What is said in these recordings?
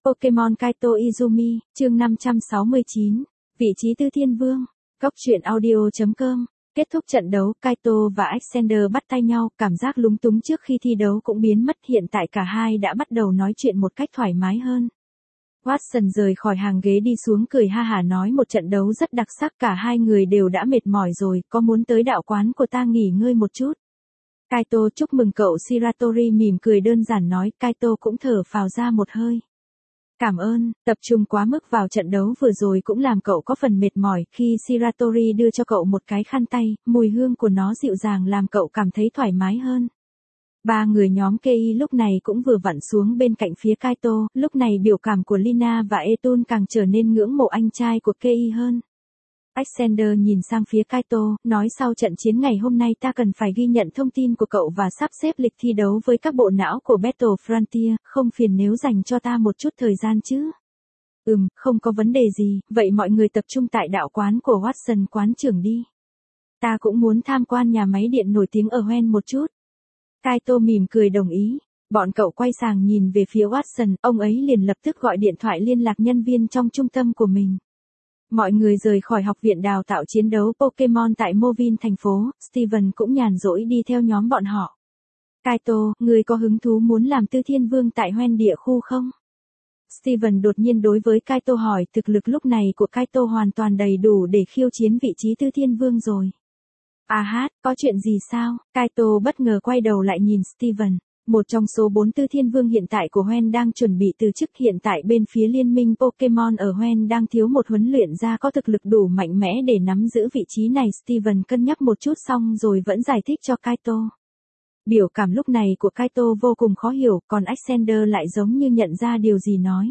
Pokemon Kaito Izumi, chương 569, vị trí Tư Thiên Vương. Góc truyện audio.com. Kết thúc trận đấu, Kaito và Alexander bắt tay nhau, cảm giác lúng túng trước khi thi đấu cũng biến mất, hiện tại cả hai đã bắt đầu nói chuyện một cách thoải mái hơn. Watson rời khỏi hàng ghế đi xuống cười ha hả nói một trận đấu rất đặc sắc, cả hai người đều đã mệt mỏi rồi, có muốn tới đạo quán của ta nghỉ ngơi một chút. Kaito chúc mừng cậu. Shiratori mỉm cười đơn giản nói, Kaito cũng thở phào ra một hơi. Cảm ơn, tập trung quá mức vào trận đấu vừa rồi cũng làm cậu có phần mệt mỏi. Khi Shiratori đưa cho cậu một cái khăn tay, mùi hương của nó dịu dàng làm cậu cảm thấy thoải mái hơn. Ba người nhóm Kei lúc này cũng vừa vặn xuống bên cạnh phía Kaito, lúc này biểu cảm của Lina và Etun càng trở nên ngưỡng mộ anh trai của Kei hơn. Alexander nhìn sang phía Kaito, nói sau trận chiến ngày hôm nay ta cần phải ghi nhận thông tin của cậu và sắp xếp lịch thi đấu với các bộ não của Battle Frontier, không phiền nếu dành cho ta một chút thời gian chứ? Không có vấn đề gì, vậy mọi người tập trung tại đạo quán của Watson quán trưởng đi. Ta cũng muốn tham quan nhà máy điện nổi tiếng ở Hoenn một chút. Kaito mỉm cười đồng ý. Bọn cậu quay sang nhìn về phía Watson, ông ấy liền lập tức gọi điện thoại liên lạc nhân viên trong trung tâm của mình. Mọi người rời khỏi học viện đào tạo chiến đấu Pokemon tại Movin thành phố, Steven cũng nhàn rỗi đi theo nhóm bọn họ. Kaito, người có hứng thú muốn làm Tư Thiên Vương tại Hoenn địa khu không? Steven đột nhiên đối với Kaito hỏi, thực lực lúc này của Kaito hoàn toàn đầy đủ để khiêu chiến vị trí Tư Thiên Vương rồi. Có chuyện gì sao? Kaito bất ngờ quay đầu lại nhìn Steven. Một trong số 4 Tư Thiên Vương hiện tại của Hoenn đang chuẩn bị từ chức, hiện tại bên phía liên minh Pokemon ở Hoenn đang thiếu một huấn luyện gia có thực lực đủ mạnh mẽ để nắm giữ vị trí này. Steven cân nhắc một chút xong rồi vẫn giải thích cho Kaito. Biểu cảm lúc này của Kaito vô cùng khó hiểu, còn Alexander lại giống như nhận ra điều gì nói.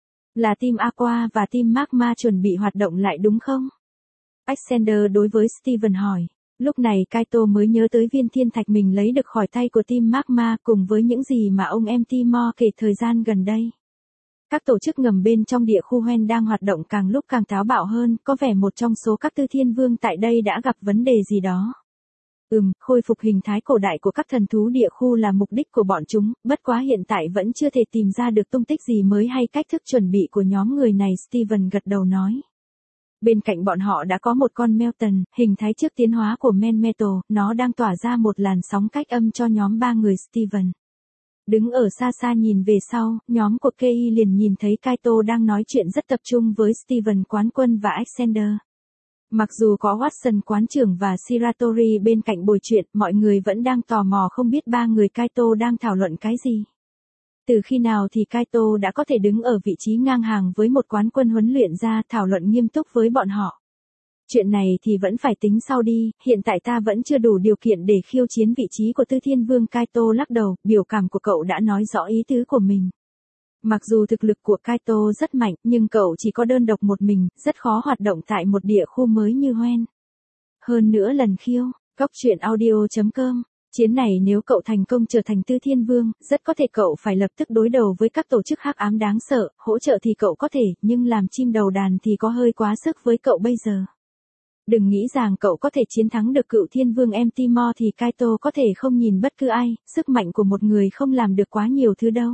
Là Team Aqua và Team Magma chuẩn bị hoạt động lại đúng không? Alexander đối với Steven hỏi. Lúc này Kaito mới nhớ tới viên thiên thạch mình lấy được khỏi tay của Team Magma cùng với những gì mà ông em Timor kể thời gian gần đây. Các tổ chức ngầm bên trong địa khu Hoenn đang hoạt động càng lúc càng táo bạo hơn, có vẻ một trong số các Tư Thiên Vương tại đây đã gặp vấn đề gì đó. Khôi phục hình thái cổ đại của các thần thú địa khu là mục đích của bọn chúng, bất quá hiện tại vẫn chưa thể tìm ra được tung tích gì mới hay cách thức chuẩn bị của nhóm người này. Steven gật đầu nói. Bên cạnh bọn họ đã có một con Melton, hình thái trước tiến hóa của Melmetal, nó đang tỏa ra một làn sóng cách âm cho nhóm ba người Steven. Đứng ở xa xa nhìn về sau, nhóm của Kei liền nhìn thấy Kaito đang nói chuyện rất tập trung với Steven quán quân và Alexander. Mặc dù có Watson quán trưởng và Shiratori bên cạnh bồi chuyện, mọi người vẫn đang tò mò không biết ba người Kaito đang thảo luận cái gì. Từ khi nào thì Kaito đã có thể đứng ở vị trí ngang hàng với một quán quân huấn luyện ra thảo luận nghiêm túc với bọn họ. Chuyện này thì vẫn phải tính sau đi, hiện tại ta vẫn chưa đủ điều kiện để khiêu chiến vị trí của Tư Thiên Vương. Kaito lắc đầu, biểu cảm của cậu đã nói rõ ý tứ của mình. Mặc dù thực lực của Kaito rất mạnh, nhưng cậu chỉ có đơn độc một mình, rất khó hoạt động tại một địa khu mới như Hoenn. Hơn nữa lần khiêu, góc truyện audio.com. Chiến này nếu cậu thành công trở thành Tư Thiên Vương, rất có thể cậu phải lập tức đối đầu với các tổ chức hắc ám đáng sợ, hỗ trợ thì cậu có thể, nhưng làm chim đầu đàn thì có hơi quá sức với cậu bây giờ. Đừng nghĩ rằng cậu có thể chiến thắng được cựu Thiên Vương em Timor thì Kaito có thể không nhìn bất cứ ai, sức mạnh của một người không làm được quá nhiều thứ đâu.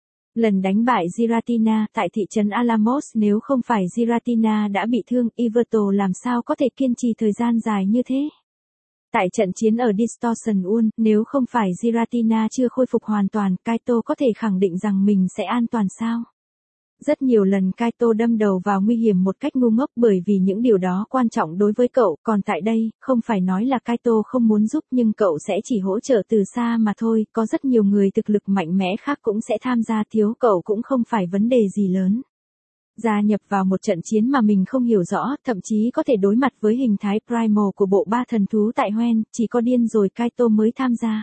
Lần đánh bại Giratina tại thị trấn Alamos, nếu không phải Giratina đã bị thương, Iverto làm sao có thể kiên trì thời gian dài như thế. Tại trận chiến ở Distortion World, nếu không phải Giratina chưa khôi phục hoàn toàn, Kaito có thể khẳng định rằng mình sẽ an toàn sao? Rất nhiều lần Kaito đâm đầu vào nguy hiểm một cách ngu ngốc bởi vì những điều đó quan trọng đối với cậu, còn tại đây, không phải nói là Kaito không muốn giúp nhưng cậu sẽ chỉ hỗ trợ từ xa mà thôi, có rất nhiều người thực lực mạnh mẽ khác cũng sẽ tham gia, thiếu cậu cũng không phải vấn đề gì lớn. Gia nhập vào một trận chiến mà mình không hiểu rõ, thậm chí có thể đối mặt với hình thái Primal của bộ ba thần thú tại Hoenn, chỉ có điên rồi Kaito mới tham gia.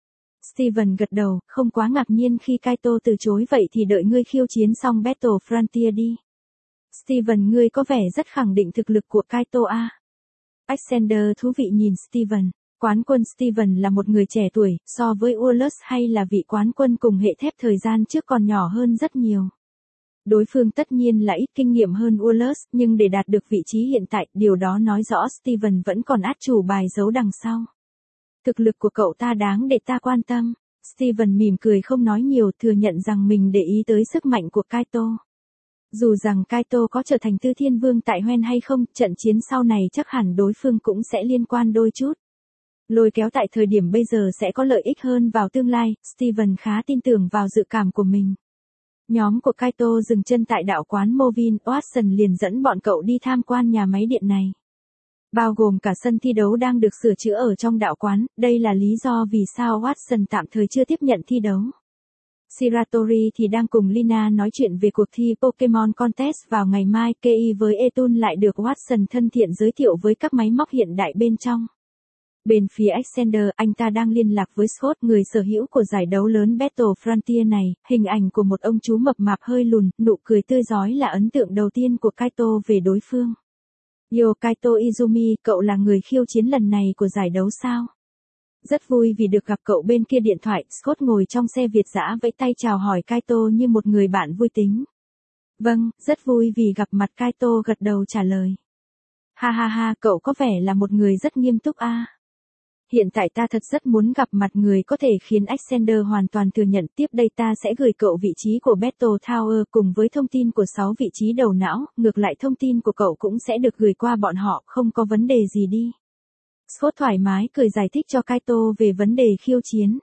Steven gật đầu, không quá ngạc nhiên khi Kaito từ chối, vậy thì đợi ngươi khiêu chiến xong Battle Frontier đi. Steven, ngươi có vẻ rất khẳng định thực lực của Kaito à? Alexander thú vị nhìn Steven. Quán quân Steven là một người trẻ tuổi, so với Ullus hay là vị quán quân cùng hệ thép thời gian trước còn nhỏ hơn rất nhiều. Đối phương tất nhiên là ít kinh nghiệm hơn Ullus, nhưng để đạt được vị trí hiện tại, điều đó nói rõ Steven vẫn còn át chủ bài giấu đằng sau. Thực lực của cậu ta đáng để ta quan tâm. Steven mỉm cười không nói nhiều, thừa nhận rằng mình để ý tới sức mạnh của Kaito. Dù rằng Kaito có trở thành Tư Thiên Vương tại Hoenn hay không, trận chiến sau này chắc hẳn đối phương cũng sẽ liên quan đôi chút. Lôi kéo tại thời điểm bây giờ sẽ có lợi ích hơn vào tương lai, Steven khá tin tưởng vào dự cảm của mình. Nhóm của Kaito dừng chân tại đạo quán Movin, Watson liền dẫn bọn cậu đi tham quan nhà máy điện này. Bao gồm cả sân thi đấu đang được sửa chữa ở trong đạo quán, đây là lý do vì sao Watson tạm thời chưa tiếp nhận thi đấu. Shiratori thì đang cùng Lina nói chuyện về cuộc thi Pokemon Contest vào ngày mai, Kei với Etun lại được Watson thân thiện giới thiệu với các máy móc hiện đại bên trong. Bên phía Alexander, anh ta đang liên lạc với Scott, người sở hữu của giải đấu lớn Battle Frontier này, hình ảnh của một ông chú mập mạp hơi lùn, nụ cười tươi rói là ấn tượng đầu tiên của Kaito về đối phương. Yo Kaito Izumi, cậu là người khiêu chiến lần này của giải đấu sao? Rất vui vì được gặp cậu bên kia điện thoại, Scott ngồi trong xe Việt dã vẫy tay chào hỏi Kaito như một người bạn vui tính. Vâng, rất vui vì gặp mặt, Kaito gật đầu trả lời. Ha ha ha, cậu có vẻ là một người rất nghiêm túc a. Hiện tại ta thật rất muốn gặp mặt người có thể khiến Alexander hoàn toàn thừa nhận, tiếp đây ta sẽ gửi cậu vị trí của Battle Tower cùng với thông tin của 6 vị trí đầu não, ngược lại thông tin của cậu cũng sẽ được gửi qua bọn họ, không có vấn đề gì đi. Scott thoải mái cười giải thích cho Kaito về vấn đề khiêu chiến.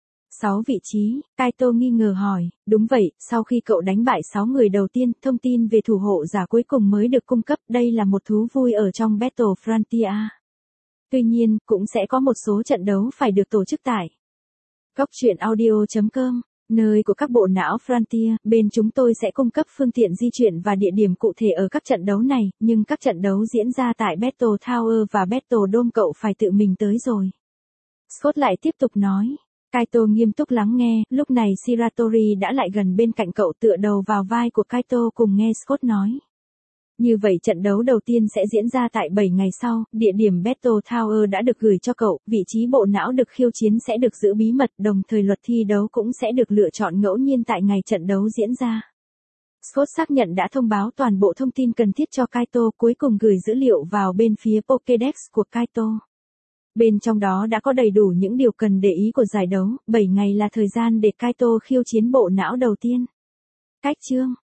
6 vị trí, Kaito nghi ngờ hỏi, đúng vậy, sau khi cậu đánh bại 6 người đầu tiên, thông tin về thủ hộ giả cuối cùng mới được cung cấp, đây là một thú vui ở trong Battle Frontier. Tuy nhiên, cũng sẽ có một số trận đấu phải được tổ chức tại Cóc truyện audio.com, nơi của các bộ não Frontier, bên chúng tôi sẽ cung cấp phương tiện di chuyển và địa điểm cụ thể ở các trận đấu này, nhưng các trận đấu diễn ra tại Battle Tower và Battle Dome cậu phải tự mình tới rồi. Scott lại tiếp tục nói. Kaito nghiêm túc lắng nghe, lúc này Shiratori đã lại gần bên cạnh cậu tựa đầu vào vai của Kaito cùng nghe Scott nói. Như vậy trận đấu đầu tiên sẽ diễn ra tại 7 ngày sau, địa điểm Battle Tower đã được gửi cho cậu, vị trí bộ não được khiêu chiến sẽ được giữ bí mật, đồng thời luật thi đấu cũng sẽ được lựa chọn ngẫu nhiên tại ngày trận đấu diễn ra. Scott xác nhận đã thông báo toàn bộ thông tin cần thiết cho Kaito, cuối cùng gửi dữ liệu vào bên phía Pokédex của Kaito. Bên trong đó đã có đầy đủ những điều cần để ý của giải đấu, 7 ngày là thời gian để Kaito khiêu chiến bộ não đầu tiên. Cách chương